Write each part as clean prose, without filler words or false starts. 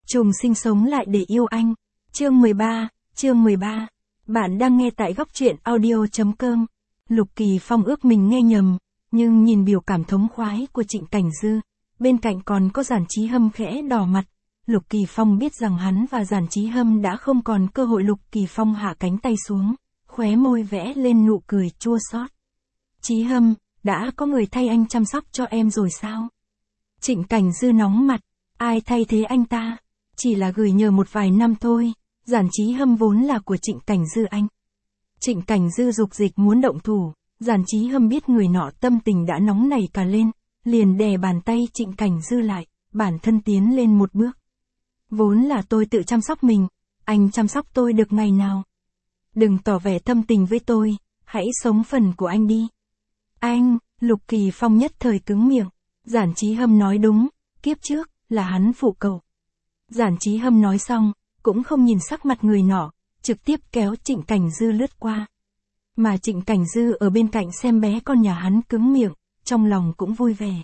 Trùng sinh sống lại để yêu anh. Chương 13. Bạn đang nghe tại góc truyện audio.com. Lục Kỳ Phong ước mình nghe nhầm, nhưng nhìn biểu cảm thống khoái của Trịnh Cảnh Dư, bên cạnh còn có Giản Chí Hâm khẽ đỏ mặt. Lục Kỳ Phong biết rằng hắn và Giản Chí Hâm đã không còn cơ hội. Lục Kỳ Phong hạ cánh tay xuống, khóe môi vẽ lên nụ cười chua xót. Chí Hâm, đã có người thay anh chăm sóc cho em rồi sao? Trịnh Cảnh Dư nóng mặt, ai thay thế anh ta? Chỉ là gửi nhờ một vài năm thôi, Giản Chí Hâm vốn là của Trịnh Cảnh Dư anh. Trịnh Cảnh Dư dục dịch muốn động thủ, Giản Chí Hâm biết người nọ tâm tình đã nóng nảy cả lên, liền đè bàn tay Trịnh Cảnh Dư lại, bản thân tiến lên một bước. Vốn là tôi tự chăm sóc mình, anh chăm sóc tôi được ngày nào? Đừng tỏ vẻ thâm tình với tôi, hãy sống phần của anh đi. Anh, Lục Kỳ Phong nhất thời cứng miệng, Giản Chí Hâm nói đúng, kiếp trước, là hắn phụ cậu. Giản Chí Hâm nói xong, cũng không nhìn sắc mặt người nọ, trực tiếp kéo Trịnh Cảnh Dư lướt qua. Mà Trịnh Cảnh Dư ở bên cạnh xem bé con nhà hắn cứng miệng, trong lòng cũng vui vẻ.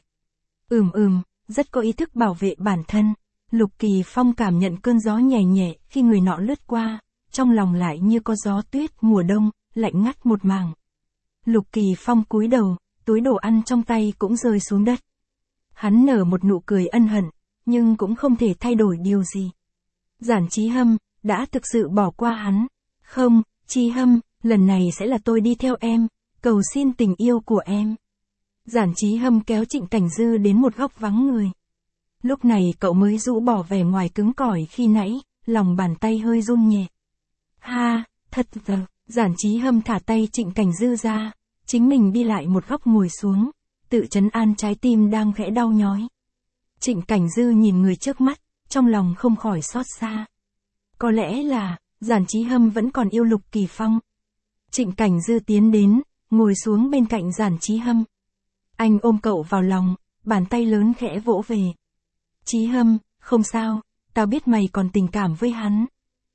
Rất có ý thức bảo vệ bản thân. Lục Kỳ Phong cảm nhận cơn gió nhẹ nhẹ khi người nọ lướt qua, trong lòng lại như có gió tuyết mùa đông, lạnh ngắt một mảng. Lục Kỳ Phong cúi đầu, túi đồ ăn trong tay cũng rơi xuống đất. Hắn nở một nụ cười ân hận, nhưng cũng không thể thay đổi điều gì. Giản Chí Hâm, đã thực sự bỏ qua hắn. Không, Chí Hâm, lần này sẽ là tôi đi theo em, cầu xin tình yêu của em. Giản Chí Hâm kéo Trịnh Cảnh Dư đến một góc vắng người. Lúc này cậu mới rũ bỏ vẻ ngoài cứng cỏi khi nãy, lòng bàn tay hơi run nhẹ. Ha, thật giờ, Giản Chí Hâm thả tay Trịnh Cảnh Dư ra, chính mình đi lại một góc ngồi xuống, tự trấn an trái tim đang khẽ đau nhói. Trịnh Cảnh Dư nhìn người trước mắt, trong lòng không khỏi xót xa. Có lẽ là, Giản Chí Hâm vẫn còn yêu Lục Kỳ Phong. Trịnh Cảnh Dư tiến đến, ngồi xuống bên cạnh Giản Chí Hâm. Anh ôm cậu vào lòng, bàn tay lớn khẽ vỗ về. Chí Hâm, không sao, tao biết mày còn tình cảm với hắn.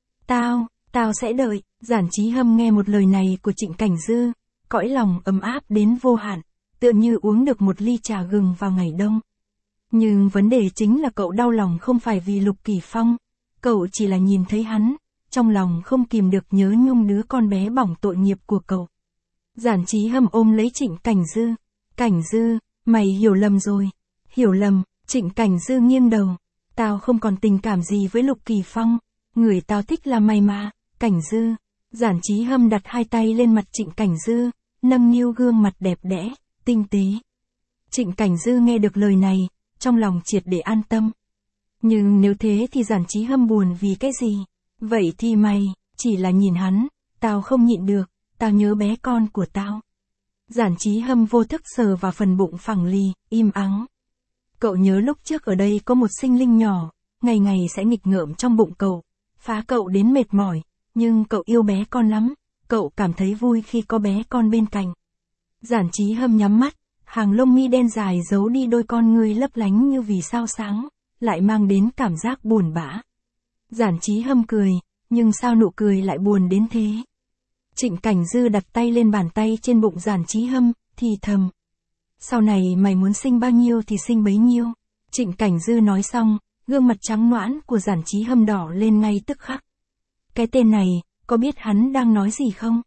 Tao sẽ đợi. Giản Chí Hâm nghe một lời này của Trịnh Cảnh Dư, cõi lòng ấm áp đến vô hạn, tựa như uống được một ly trà gừng vào ngày đông. Nhưng vấn đề chính là cậu đau lòng không phải vì Lục Kỳ Phong, cậu chỉ là nhìn thấy hắn, trong lòng không kìm được nhớ nhung đứa con bé bỏng tội nghiệp của cậu. Giản Chí Hâm ôm lấy Trịnh Cảnh Dư. Cảnh Dư, mày hiểu lầm rồi. Hiểu lầm? Trịnh Cảnh Dư nghiêng đầu. Tao không còn tình cảm gì với Lục Kỳ Phong, người tao thích là mày mà, Cảnh Dư. Giản Chí Hâm đặt hai tay lên mặt Trịnh Cảnh Dư, nâng niu gương mặt đẹp đẽ, tinh tế. Trịnh Cảnh Dư nghe được lời này, trong lòng triệt để an tâm. Nhưng nếu thế thì Giản Chí Hâm buồn vì cái gì? Vậy thì mày, chỉ là nhìn hắn, tao không nhịn được, tao nhớ bé con của tao. Giản Chí Hâm vô thức sờ vào phần bụng phẳng lì, im ắng. Cậu nhớ lúc trước ở đây có một sinh linh nhỏ, ngày ngày sẽ nghịch ngợm trong bụng cậu, phá cậu đến mệt mỏi, nhưng cậu yêu bé con lắm, cậu cảm thấy vui khi có bé con bên cạnh. Giản Chí Hâm nhắm mắt, hàng lông mi đen dài giấu đi đôi con ngươi lấp lánh như vì sao sáng, lại mang đến cảm giác buồn bã. Giản Chí Hâm cười, nhưng sao nụ cười lại buồn đến thế? Trịnh Cảnh Dư đặt tay lên bàn tay trên bụng Giản Chí Hâm, thì thầm. Sau này mày muốn sinh bao nhiêu thì sinh bấy nhiêu. Trịnh Cảnh Dư nói xong, gương mặt trắng nõn của Giản Chí Hâm đỏ lên ngay tức khắc. Cái tên này, có biết hắn đang nói gì không?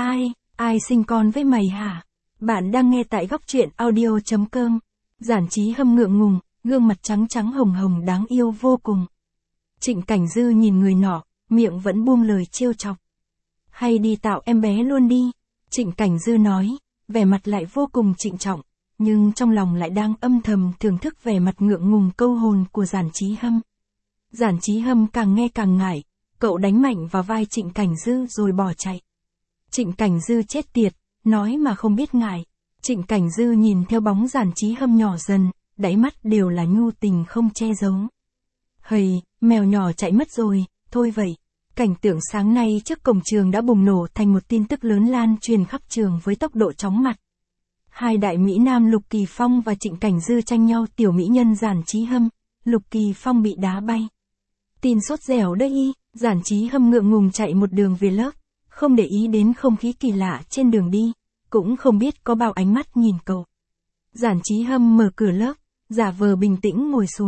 Ai sinh con với mày hả? Bạn đang nghe tại góc truyện audio.com. Giản Chí Hâm ngượng ngùng, gương mặt trắng trắng hồng hồng đáng yêu vô cùng. Trịnh Cảnh Dư nhìn người nọ, miệng vẫn buông lời trêu chọc. Hay đi tạo em bé luôn đi. Trịnh Cảnh Dư nói, vẻ mặt lại vô cùng trịnh trọng, nhưng trong lòng lại đang âm thầm thưởng thức vẻ mặt ngượng ngùng câu hồn của Giản Chí Hâm. Giản Chí Hâm càng nghe càng ngại, cậu đánh mạnh vào vai Trịnh Cảnh Dư rồi bỏ chạy. Trịnh Cảnh Dư chết tiệt, nói mà không biết ngại. Trịnh Cảnh Dư nhìn theo bóng Giản Chí Hâm nhỏ dần, đáy mắt đều là nhu tình không che giấu. Hầy, mèo nhỏ chạy mất rồi, thôi vậy. Cảnh tượng sáng nay trước cổng trường đã bùng nổ thành một tin tức lớn lan truyền khắp trường với tốc độ chóng mặt. Hai đại mỹ nam Lục Kỳ Phong và Trịnh Cảnh Dư tranh nhau tiểu mỹ nhân Giản Chí Hâm, Lục Kỳ Phong bị đá bay. Tin sốt dẻo đây, Giản Chí Hâm ngượng ngùng chạy một đường về lớp, không để ý đến không khí kỳ lạ trên đường đi, cũng không biết có bao ánh mắt nhìn cậu. Giản Chí Hâm mở cửa lớp, giả vờ bình tĩnh ngồi xuống,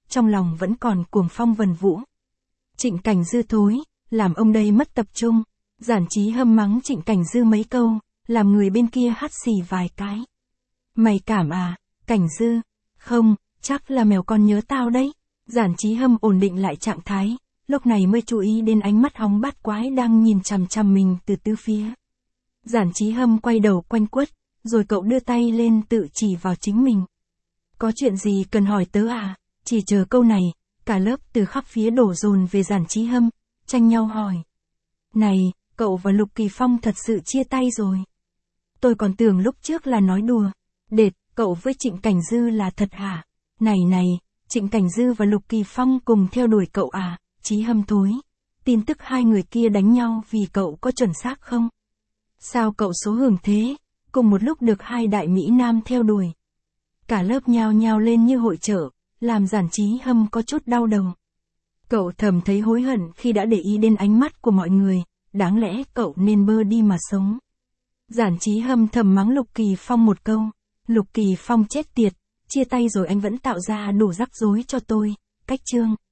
trong lòng vẫn còn cuồng phong vần vũ. Trịnh Cảnh Dư thối, làm ông đây mất tập trung. Giản Chí Hâm mắng Trịnh Cảnh Dư mấy câu, làm người bên kia hắt xì vài cái. Mày cảm à, Cảnh Dư? Không, chắc là mèo con nhớ tao đấy. Giản Chí Hâm ổn định lại trạng thái, lúc này mới chú ý đến ánh mắt hóng bát quái đang nhìn chằm chằm mình từ tứ phía. Giản Chí Hâm quay đầu quanh quất, rồi cậu đưa tay lên tự chỉ vào chính mình. Có chuyện gì cần hỏi tớ à? Chỉ chờ câu này, cả lớp từ khắp phía đổ dồn về Giản Chí Hâm, tranh nhau hỏi. Này, cậu và Lục Kỳ Phong thật sự chia tay rồi. Tôi còn tưởng lúc trước là nói đùa. Đệt, cậu với Trịnh Cảnh Dư là thật hả? Này này, Trịnh Cảnh Dư và Lục Kỳ Phong cùng theo đuổi cậu à? Chí Hâm thối. Tin tức hai người kia đánh nhau vì cậu có chuẩn xác không? Sao cậu số hưởng thế? Cùng một lúc được hai đại Mỹ Nam theo đuổi. Cả lớp nhao nhao lên như hội chợ, làm Giản Chí Hâm có chút đau đầu. Cậu thầm thấy hối hận khi đã để ý đến ánh mắt của mọi người, đáng lẽ cậu nên bơ đi mà sống. Giản Chí Hâm thầm mắng Lục Kỳ Phong một câu. Lục Kỳ Phong chết tiệt, chia tay rồi anh vẫn tạo ra đủ rắc rối cho tôi. Cách chương